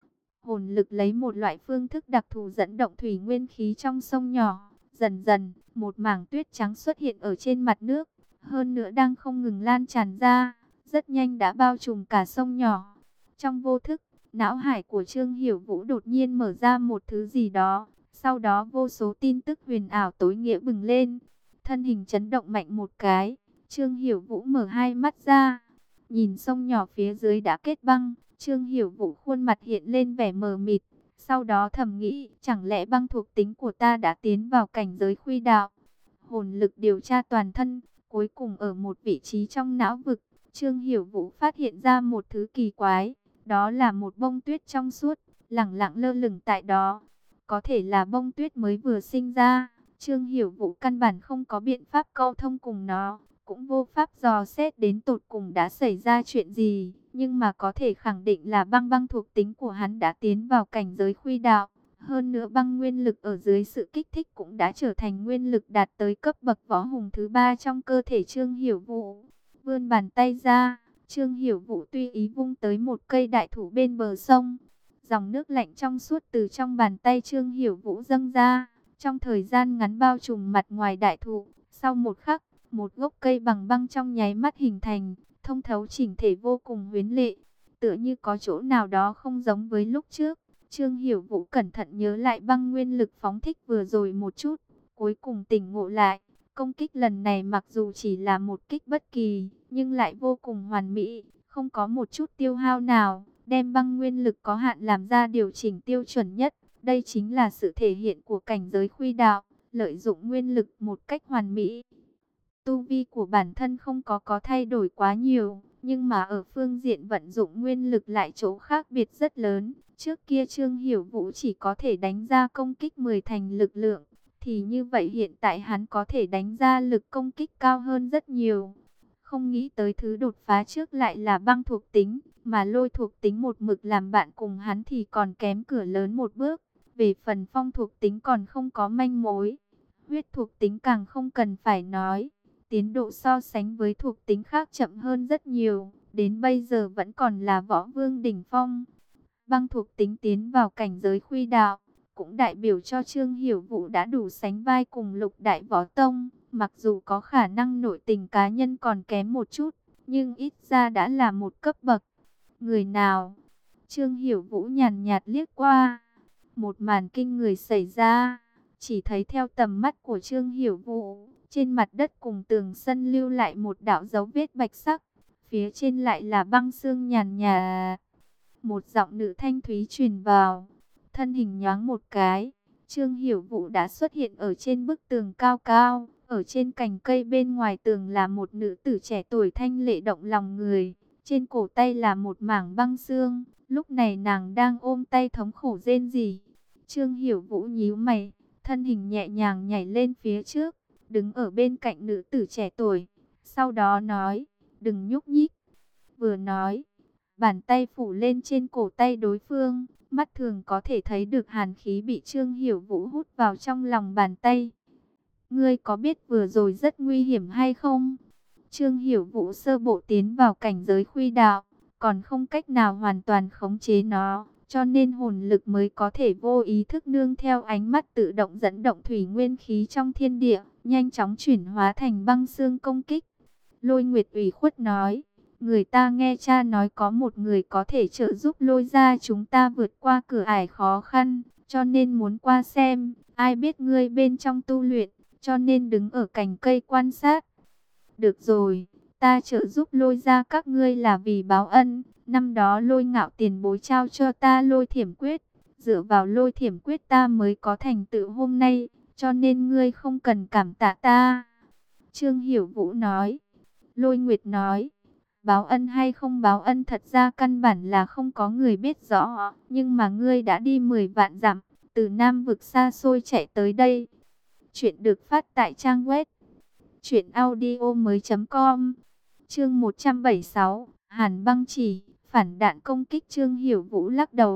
Hồn lực lấy một loại phương thức đặc thù dẫn động thủy nguyên khí trong sông nhỏ. Dần dần, một mảng tuyết trắng xuất hiện ở trên mặt nước, hơn nữa đang không ngừng lan tràn ra, rất nhanh đã bao trùm cả sông nhỏ. Trong vô thức, não hải của Trương Hiểu Vũ đột nhiên mở ra một thứ gì đó, sau đó vô số tin tức huyền ảo tối nghĩa bừng lên. Thân hình chấn động mạnh một cái, Trương Hiểu Vũ mở hai mắt ra, nhìn sông nhỏ phía dưới đã kết băng. Trương Hiểu Vũ khuôn mặt hiện lên vẻ mờ mịt, sau đó thầm nghĩ, chẳng lẽ băng thuộc tính của ta đã tiến vào cảnh giới khuy đạo. Hồn lực điều tra toàn thân, cuối cùng ở một vị trí trong não vực, Trương Hiểu Vũ phát hiện ra một thứ kỳ quái, đó là một bông tuyết trong suốt, lẳng lặng lơ lửng tại đó. Có thể là bông tuyết mới vừa sinh ra, Trương Hiểu Vũ căn bản không có biện pháp câu thông cùng nó, cũng vô pháp dò xét đến tột cùng đã xảy ra chuyện gì, nhưng mà có thể khẳng định là băng băng thuộc tính của hắn đã tiến vào cảnh giới khuy đạo. Hơn nữa băng nguyên lực ở dưới sự kích thích cũng đã trở thành nguyên lực đạt tới cấp bậc võ hùng thứ ba trong cơ thể Trương Hiểu Vũ. Vươn bàn tay ra, Trương Hiểu Vũ tùy ý vung tới một cây đại thụ bên bờ sông. Dòng nước lạnh trong suốt từ trong bàn tay Trương Hiểu Vũ dâng ra, trong thời gian ngắn bao trùm mặt ngoài đại thụ. Sau một khắc, một gốc cây bằng băng trong nháy mắt hình thành, thông thấu chỉnh thể vô cùng huyến lệ, tựa như có chỗ nào đó không giống với lúc trước. Trương Hiểu Vũ cẩn thận nhớ lại băng nguyên lực phóng thích vừa rồi một chút, cuối cùng tỉnh ngộ lại, công kích lần này mặc dù chỉ là một kích bất kỳ, nhưng lại vô cùng hoàn mỹ, không có một chút tiêu hao nào, đem băng nguyên lực có hạn làm ra điều chỉnh tiêu chuẩn nhất. Đây chính là sự thể hiện của cảnh giới khuy đạo, lợi dụng nguyên lực một cách hoàn mỹ. Tu vi của bản thân không có có thay đổi quá nhiều, nhưng mà ở phương diện vận dụng nguyên lực lại chỗ khác biệt rất lớn. Trước kia Trương Hiểu Vũ chỉ có thể đánh ra công kích mười thành lực lượng, thì như vậy hiện tại hắn có thể đánh ra lực công kích cao hơn rất nhiều. Không nghĩ tới thứ đột phá trước lại là băng thuộc tính, mà lôi thuộc tính một mực làm bạn cùng hắn thì còn kém cửa lớn một bước. Về phần phong thuộc tính còn không có manh mối, huyết thuộc tính càng không cần phải nói. Tiến độ so sánh với thuộc tính khác chậm hơn rất nhiều, đến bây giờ vẫn còn là võ vương đỉnh phong. Băng thuộc tính tiến vào cảnh giới khuy đạo, cũng đại biểu cho Trương Hiểu Vũ đã đủ sánh vai cùng lục đại võ tông. Mặc dù có khả năng nội tình cá nhân còn kém một chút, nhưng ít ra đã là một cấp bậc. Người nào? Trương Hiểu Vũ nhàn nhạt liếc qua. Một màn kinh người xảy ra, chỉ thấy theo tầm mắt của Trương Hiểu Vũ, trên mặt đất cùng tường sân lưu lại một đạo dấu vết bạch sắc, phía trên lại là băng sương nhàn nhạt. Một giọng nữ thanh thúy truyền vào, thân hình nhoáng một cái, Trương Hiểu Vũ đã xuất hiện ở trên bức tường cao cao, ở trên cành cây bên ngoài tường là một nữ tử trẻ tuổi thanh lệ động lòng người, trên cổ tay là một mảng băng sương, lúc này nàng đang ôm tay thống khổ rên rỉ. Trương Hiểu Vũ nhíu mày, thân hình nhẹ nhàng nhảy lên phía trước, đứng ở bên cạnh nữ tử trẻ tuổi, sau đó nói, đừng nhúc nhích. Vừa nói, bàn tay phủ lên trên cổ tay đối phương, mắt thường có thể thấy được hàn khí bị Trương Hiểu Vũ hút vào trong lòng bàn tay. Ngươi có biết vừa rồi rất nguy hiểm hay không? Trương Hiểu Vũ sơ bộ tiến vào cảnh giới khuy đạo, còn không cách nào hoàn toàn khống chế nó, cho nên hồn lực mới có thể vô ý thức nương theo ánh mắt tự động dẫn động thủy nguyên khí trong thiên địa, nhanh chóng chuyển hóa thành băng xương công kích. Lôi Nguyệt ủy khuất nói, người ta nghe cha nói có một người có thể trợ giúp Lôi gia chúng ta vượt qua cửa ải khó khăn, cho nên muốn qua xem, ai biết ngươi bên trong tu luyện, cho nên đứng ở cành cây quan sát. Được rồi, ta trợ giúp Lôi gia các ngươi là vì báo ân. Năm đó Lôi Ngạo tiền bối trao cho ta Lôi Thiểm Quyết, dựa vào Lôi Thiểm Quyết ta mới có thành tựu hôm nay, cho nên ngươi không cần cảm tạ ta. Trương Hiểu Vũ nói. Lôi Nguyệt nói, báo ân hay không báo ân thật ra căn bản là không có người biết rõ, nhưng mà ngươi đã đi mười vạn dặm, từ Nam vực xa xôi chạy tới đây. Chuyện được phát tại trang web truyện audio mới chấm com. Chương một trăm bảy mươi sáu, Hàn Băng Chỉ, phản đạn công kích. Trương Hiểu Vũ lắc đầu,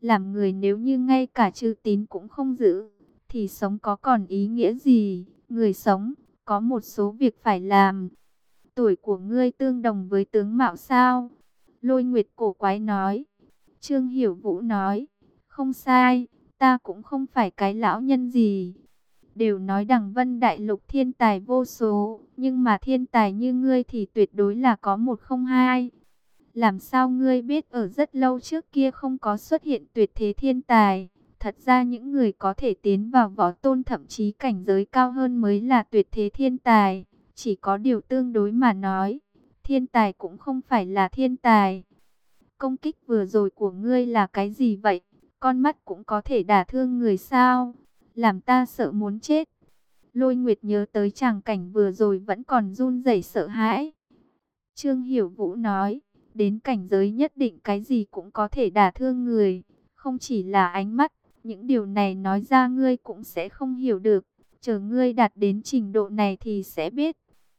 Làm người nếu như ngay cả chữ tín cũng không giữ, thì sống có còn ý nghĩa gì? Người sống, có một số việc phải làm. Tuổi của ngươi tương đồng với tướng mạo sao? Lôi Nguyệt cổ quái nói. Trương Hiểu Vũ nói, không sai, ta cũng không phải cái lão nhân gì. Đều nói Đằng Vân Đại Lục thiên tài vô số, nhưng mà thiên tài như ngươi thì tuyệt đối là có một không hai. Làm sao ngươi biết ở rất lâu trước kia không có xuất hiện tuyệt thế thiên tài? Thật ra những người có thể tiến vào võ tôn thậm chí cảnh giới cao hơn mới là tuyệt thế thiên tài. Chỉ có điều tương đối mà nói, thiên tài cũng không phải là thiên tài. Công kích vừa rồi của ngươi là cái gì vậy? Con mắt cũng có thể đả thương người sao? Làm ta sợ muốn chết. Lôi Nguyệt nhớ tới tràng cảnh vừa rồi vẫn còn run rẩy sợ hãi. Trương Hiểu Vũ nói, đến cảnh giới nhất định cái gì cũng có thể đả thương người, không chỉ là ánh mắt, những điều này nói ra ngươi cũng sẽ không hiểu được, chờ ngươi đạt đến trình độ này thì sẽ biết.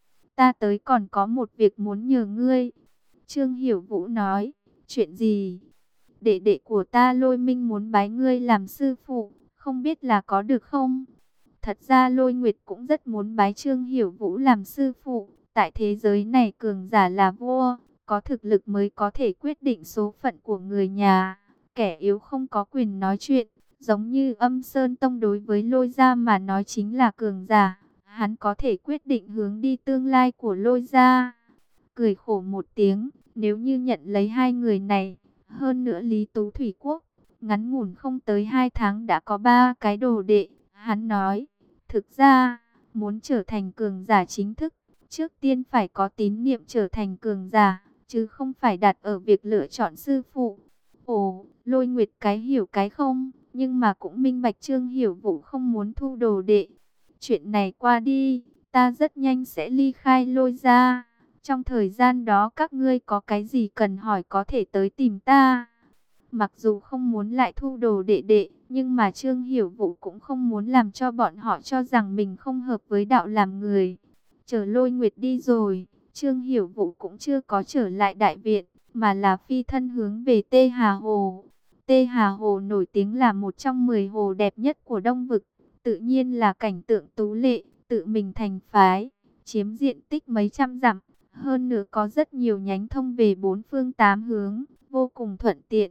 Ta tới còn có một việc muốn nhờ ngươi. Trương Hiểu Vũ nói, chuyện gì? Đệ đệ của ta Lôi Minh muốn bái ngươi làm sư phụ, không biết là có được không? Thật ra Lôi Nguyệt cũng rất muốn bái Trương Hiểu Vũ làm sư phụ. Tại thế giới này cường giả là vua, có thực lực mới có thể quyết định số phận của người nhà. Kẻ yếu không có quyền nói chuyện, giống như Âm Sơn Tông đối với Lôi Gia mà nói chính là cường giả. Hắn có thể quyết định hướng đi tương lai của Lôi Gia. Cười khổ một tiếng, nếu như nhận lấy hai người này, hơn nữa Lý Tú Thủy Quốc, ngắn ngủn không tới hai tháng đã có ba cái đồ đệ. Hắn nói, thực ra, muốn trở thành cường giả chính thức, trước tiên phải có tín niệm trở thành cường giả, chứ không phải đặt ở việc lựa chọn sư phụ. Ồ, Lôi Nguyệt cái hiểu cái không, nhưng mà cũng minh bạch Trương Hiểu Vũ không muốn thu đồ đệ. Chuyện này qua đi, ta rất nhanh sẽ ly khai Lôi Gia. Trong thời gian đó các ngươi có cái gì cần hỏi có thể tới tìm ta. Mặc dù không muốn lại thu đồ đệ đệ, nhưng mà Trương Hiểu Vũ cũng không muốn làm cho bọn họ cho rằng mình không hợp với đạo làm người. Chờ Lôi Nguyệt đi rồi, Trương Hiểu Vũ cũng chưa có trở lại đại viện, mà là phi thân hướng về Tê Hà Hồ. Tê Hà Hồ nổi tiếng là một trong mười hồ đẹp nhất của Đông Vực, tự nhiên là cảnh tượng tú lệ, tự mình thành phái, chiếm diện tích mấy trăm dặm, hơn nữa có rất nhiều nhánh thông về bốn phương tám hướng, vô cùng thuận tiện.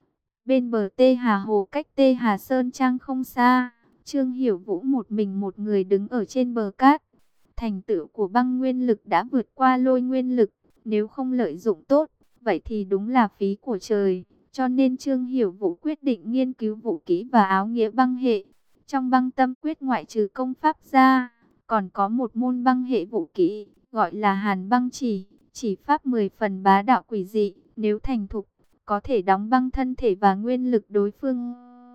Bên bờ Tê Hà Hồ cách Tê Hà Sơn Trang không xa, Trương Hiểu Vũ một mình một người đứng ở trên bờ cát. Thành tựu của băng nguyên lực đã vượt qua lôi nguyên lực, nếu không lợi dụng tốt, vậy thì đúng là phí của trời. Cho nên Trương Hiểu Vũ quyết định nghiên cứu vũ kỹ và áo nghĩa băng hệ. Trong băng tâm quyết ngoại trừ công pháp ra, còn có một môn băng hệ vũ kỹ, gọi là Hàn băng chỉ, chỉ pháp mười phần bá đạo quỷ dị, nếu thành thục, có thể đóng băng thân thể và nguyên lực đối phương.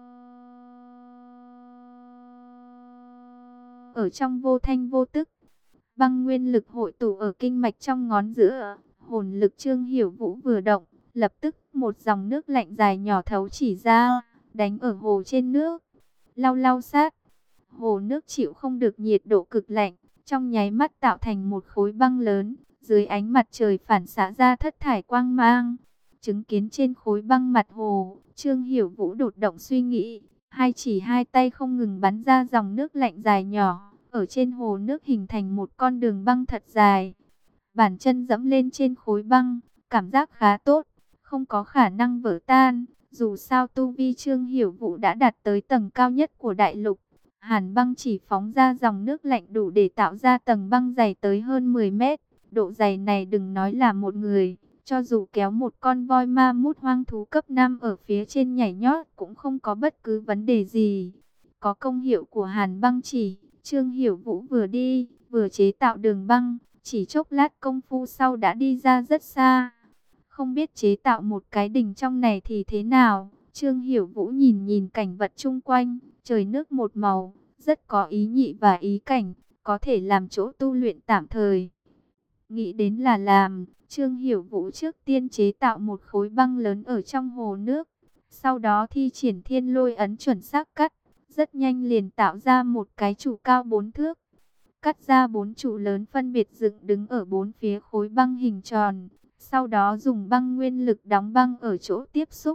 Ở trong vô thanh vô tức, băng nguyên lực hội tụ ở kinh mạch trong ngón giữa, hồn lực Trương Hiểu Vũ vừa động, lập tức một dòng nước lạnh dài nhỏ thấu chỉ ra, đánh ở hồ trên nước. Lau lau sát, hồ nước chịu không được nhiệt độ cực lạnh, trong nháy mắt tạo thành một khối băng lớn, dưới ánh mặt trời phản xạ ra thất thải quang mang. Chứng kiến trên khối băng mặt hồ, Trương Hiểu Vũ đột động suy nghĩ, hai chỉ hai tay không ngừng bắn ra dòng nước lạnh dài nhỏ, ở trên hồ nước hình thành một con đường băng thật dài. Bàn chân dẫm lên trên khối băng, cảm giác khá tốt, không có khả năng vỡ tan. Dù sao tu vi Trương Hiểu Vũ đã đạt tới tầng cao nhất của đại lục. Hàn băng chỉ phóng ra dòng nước lạnh đủ để tạo ra tầng băng dày tới hơn mười mét. Độ dày này đừng nói là một người, cho dù kéo một con voi ma mút hoang thú cấp năm ở phía trên nhảy nhót cũng không có bất cứ vấn đề gì. Có công hiệu của hàn băng chỉ, Trương Hiểu Vũ vừa đi, vừa chế tạo đường băng, chỉ chốc lát công phu sau đã đi ra rất xa. Không biết chế tạo một cái đỉnh trong này thì thế nào? Trương Hiểu Vũ nhìn nhìn cảnh vật chung quanh, trời nước một màu, rất có ý nhị và ý cảnh, có thể làm chỗ tu luyện tạm thời. Nghĩ đến là làm, Trương Hiểu Vũ trước tiên chế tạo một khối băng lớn ở trong hồ nước, sau đó thi triển thiên lôi ấn chuẩn xác cắt, rất nhanh liền tạo ra một cái trụ cao bốn thước. Cắt ra bốn trụ lớn phân biệt dựng đứng ở bốn phía khối băng hình tròn, sau đó dùng băng nguyên lực đóng băng ở chỗ tiếp xúc,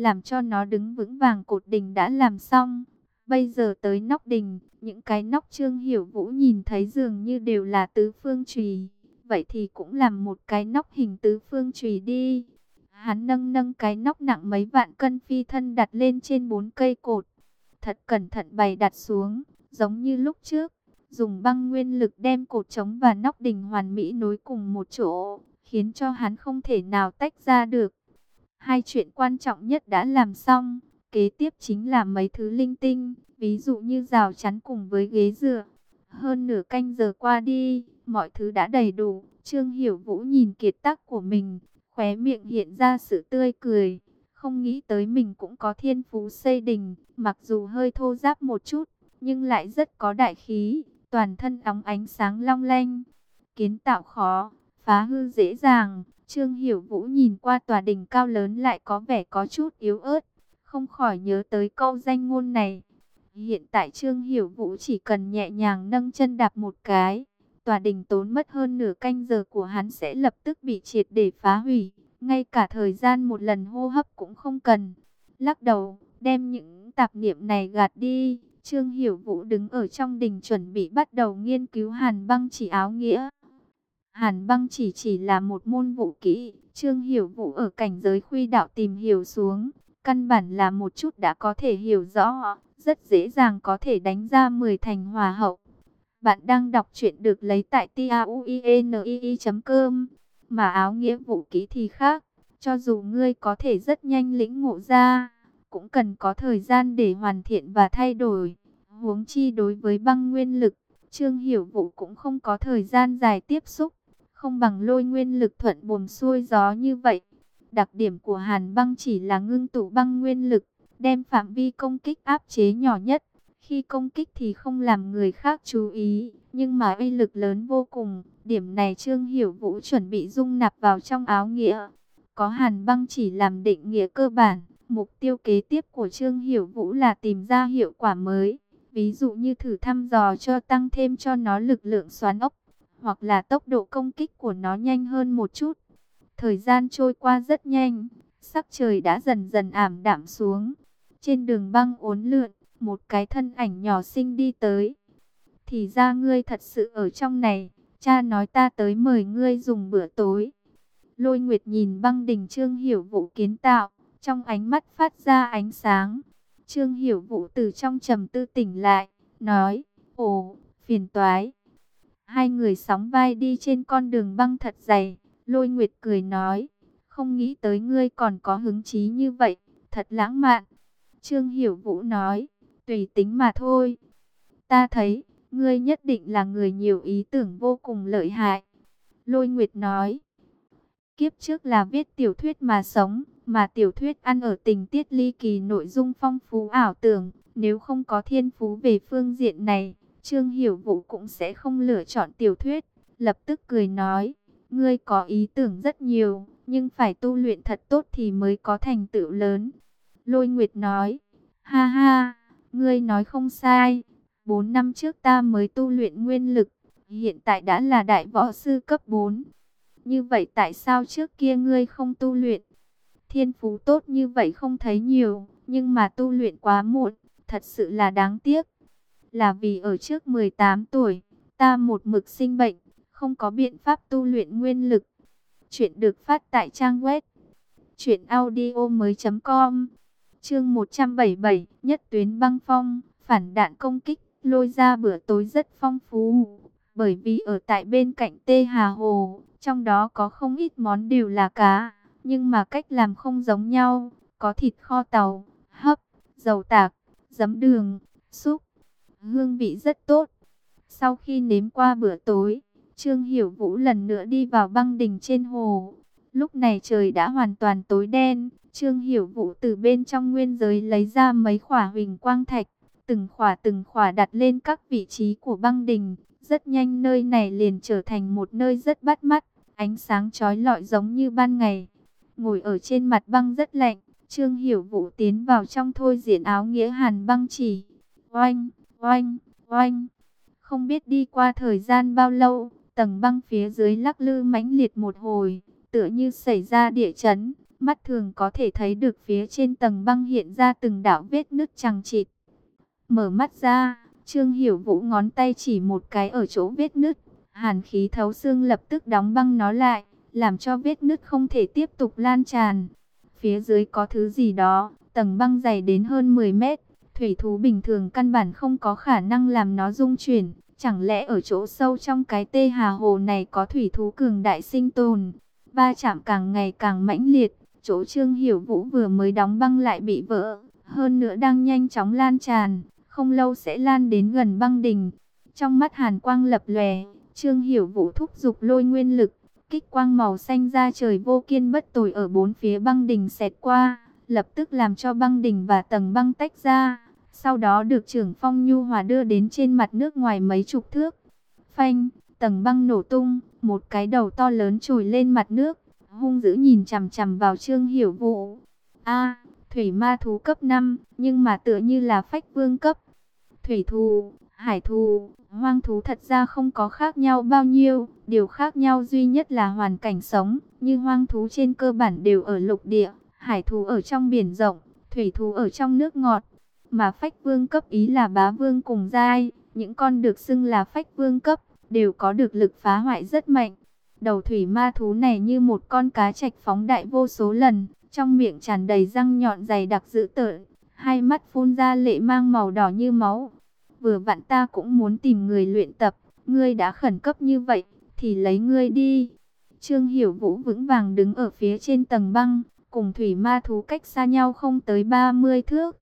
làm cho nó đứng vững vàng cột đình đã làm xong. Bây giờ tới nóc đình, những cái nóc Trương Hiểu Vũ nhìn thấy dường như đều là tứ phương chùy. Vậy thì cũng làm một cái nóc hình tứ phương chùy đi. Hắn nâng nâng cái nóc nặng mấy vạn cân phi thân đặt lên trên bốn cây cột. Thật cẩn thận bày đặt xuống, giống như lúc trước. Dùng băng nguyên lực đem cột trống và nóc đình hoàn mỹ nối cùng một chỗ, khiến cho hắn không thể nào tách ra được. Hai chuyện quan trọng nhất đã làm xong, kế tiếp chính là mấy thứ linh tinh, ví dụ như rào chắn cùng với ghế dựa. Hơn nửa canh giờ qua đi, mọi thứ đã đầy đủ. Trương Hiểu Vũ nhìn kiệt tác của mình, khóe miệng hiện ra sự tươi cười. Không nghĩ tới mình cũng có thiên phú xây đình, mặc dù hơi thô ráp một chút, nhưng lại rất có đại khí, toàn thân óng ánh sáng long lanh. Kiến tạo khó, phá hư dễ dàng. Trương Hiểu Vũ nhìn qua tòa đình cao lớn lại có vẻ có chút yếu ớt, không khỏi nhớ tới câu danh ngôn này. Hiện tại Trương Hiểu Vũ chỉ cần nhẹ nhàng nâng chân đạp một cái, tòa đình tốn mất hơn nửa canh giờ của hắn sẽ lập tức bị triệt để phá hủy, ngay cả thời gian một lần hô hấp cũng không cần. Lắc đầu, đem những tạp niệm này gạt đi, Trương Hiểu Vũ đứng ở trong đình chuẩn bị bắt đầu nghiên cứu Hàn Băng Chỉ áo nghĩa. Hàn Băng Chỉ chỉ là một môn vũ kỹ, Trương Hiểu Vũ ở cảnh giới khuy đạo tìm hiểu xuống, căn bản là một chút đã có thể hiểu rõ, rất dễ dàng có thể đánh ra mười thành hòa hậu. Bạn đang đọc truyện được lấy tại tauinii chấm com, mà áo nghĩa vũ kỹ thì khác, cho dù ngươi có thể rất nhanh lĩnh ngộ ra, cũng cần có thời gian để hoàn thiện và thay đổi. Huống chi đối với băng nguyên lực, Trương Hiểu Vũ cũng không có thời gian dài tiếp xúc, không bằng lôi nguyên lực thuận buồm xuôi gió như vậy. Đặc điểm của Hàn Băng Chỉ là ngưng tụ băng nguyên lực, đem phạm vi công kích áp chế nhỏ nhất. Khi công kích thì không làm người khác chú ý, nhưng mà uy lực lớn vô cùng. Điểm này Trương Hiểu Vũ chuẩn bị dung nạp vào trong áo nghĩa. Có Hàn Băng Chỉ làm định nghĩa cơ bản, mục tiêu kế tiếp của Trương Hiểu Vũ là tìm ra hiệu quả mới. Ví dụ như thử thăm dò cho tăng thêm cho nó lực lượng xoắn ốc, hoặc là tốc độ công kích của nó nhanh hơn một chút. Thời gian trôi qua rất nhanh, sắc trời đã dần dần ảm đạm xuống. Trên đường băng uốn lượn, một cái thân ảnh nhỏ xinh đi tới. Thì ra ngươi thật sự ở trong này, cha nói ta tới mời ngươi dùng bữa tối. Lôi Nguyệt nhìn băng đình Trương Hiểu Vũ kiến tạo, trong ánh mắt phát ra ánh sáng. Trương Hiểu Vũ từ trong trầm tư tỉnh lại, nói, ồ, phiền toái. Hai người sóng vai đi trên con đường băng thật dày. Lôi Nguyệt cười nói, không nghĩ tới ngươi còn có hứng chí như vậy, thật lãng mạn. Trương Hiểu Vũ nói, tùy tính mà thôi. Ta thấy, ngươi nhất định là người nhiều ý tưởng vô cùng lợi hại. Lôi Nguyệt nói, kiếp trước là viết tiểu thuyết mà sống, mà tiểu thuyết ăn ở tình tiết ly kỳ, nội dung phong phú ảo tưởng. Nếu không có thiên phú về phương diện này, Trương Hiểu Vũ cũng sẽ không lựa chọn tiểu thuyết. Lập tức cười nói, ngươi có ý tưởng rất nhiều, nhưng phải tu luyện thật tốt thì mới có thành tựu lớn. Lôi Nguyệt nói, ha ha, ngươi nói không sai. Bốn năm trước ta mới tu luyện nguyên lực, hiện tại đã là đại võ sư cấp bốn. Như vậy tại sao trước kia ngươi không tu luyện? Thiên phú tốt như vậy không thấy nhiều, nhưng mà tu luyện quá muộn, thật sự là đáng tiếc. Là vì ở trước mười tám tuổi, ta một mực sinh bệnh, không có biện pháp tu luyện nguyên lực. Chuyện được phát tại trang web truyện audio mới chấm com. Chương một trăm bảy mươi bảy, nhất tuyến băng phong, phản đạn công kích. Lôi ra bữa tối rất phong phú, bởi vì ở tại bên cạnh Tê Hà Hồ, trong đó có không ít món đều là cá, nhưng mà cách làm không giống nhau. Có thịt kho tàu, hấp, dầu tạc, giấm đường, súp, hương vị rất tốt. Sau khi nếm qua bữa tối, Trương Hiểu Vũ lần nữa đi vào băng đình trên hồ. Lúc này trời đã hoàn toàn tối đen. Trương Hiểu Vũ từ bên trong nguyên giới lấy ra mấy khỏa huỳnh quang thạch, từng khỏa từng khỏa đặt lên các vị trí của băng đình. Rất nhanh nơi này liền trở thành một nơi rất bắt mắt, ánh sáng chói lọi giống như ban ngày. Ngồi ở trên mặt băng rất lạnh, Trương Hiểu Vũ tiến vào trong thôi diễn áo nghĩa Hàn Băng Chỉ. Oanh, oanh, oanh. Không biết đi qua thời gian bao lâu, tầng băng phía dưới lắc lư mãnh liệt một hồi, tựa như xảy ra địa chấn. Mắt thường có thể thấy được phía trên tầng băng hiện ra từng đạo vết nứt chằng chịt. Mở mắt ra, Trương Hiểu Vũ ngón tay chỉ một cái ở chỗ vết nứt. Hàn khí thấu xương lập tức đóng băng nó lại, làm cho vết nứt không thể tiếp tục lan tràn. Phía dưới có thứ gì đó, tầng băng dày đến hơn mười mét. Thủy thú bình thường căn bản không có khả năng làm nó rung chuyển. Chẳng lẽ ở chỗ sâu trong cái tê hà hồ này có thủy thú cường đại sinh tồn? Va chạm càng ngày càng mãnh liệt, chỗ Trương Hiểu Vũ vừa mới đóng băng lại bị vỡ. Hơn nữa đang nhanh chóng lan tràn, không lâu sẽ lan đến gần băng đỉnh. Trong mắt hàn quang lập lòe, Trương Hiểu Vũ thúc giục lôi nguyên lực. Kích quang màu xanh ra trời vô kiên bất tồi ở bốn phía băng đỉnh xẹt qua, lập tức làm cho băng đỉnh và tầng băng tách ra. Sau đó được trưởng phong nhu hòa đưa đến trên mặt nước ngoài mấy chục thước. Phanh, tầng băng nổ tung, một cái đầu to lớn trồi lên mặt nước, hung dữ nhìn chằm chằm vào Trương Hiểu Vũ. A, thủy ma thú cấp năm, nhưng mà tựa như là phách vương cấp. Thủy thú, hải thú, hoang thú thật ra không có khác nhau bao nhiêu, điều khác nhau duy nhất là hoàn cảnh sống, như hoang thú trên cơ bản đều ở lục địa, hải thú ở trong biển rộng, thủy thú ở trong nước ngọt. Mà phách vương cấp ý là bá vương cùng giai, những con được xưng là phách vương cấp, đều có được lực phá hoại rất mạnh. Đầu thủy ma thú này như một con cá trạch phóng đại vô số lần, trong miệng tràn đầy răng nhọn dày đặc dữ tợn, hai mắt phun ra lệ mang màu đỏ như máu. Vừa vặn ta cũng muốn tìm người luyện tập, ngươi đã khẩn cấp như vậy, thì lấy ngươi đi. Trương Hiểu Vũ vững vàng đứng ở phía trên tầng băng, cùng thủy ma thú cách xa nhau không tới ba mươi thước.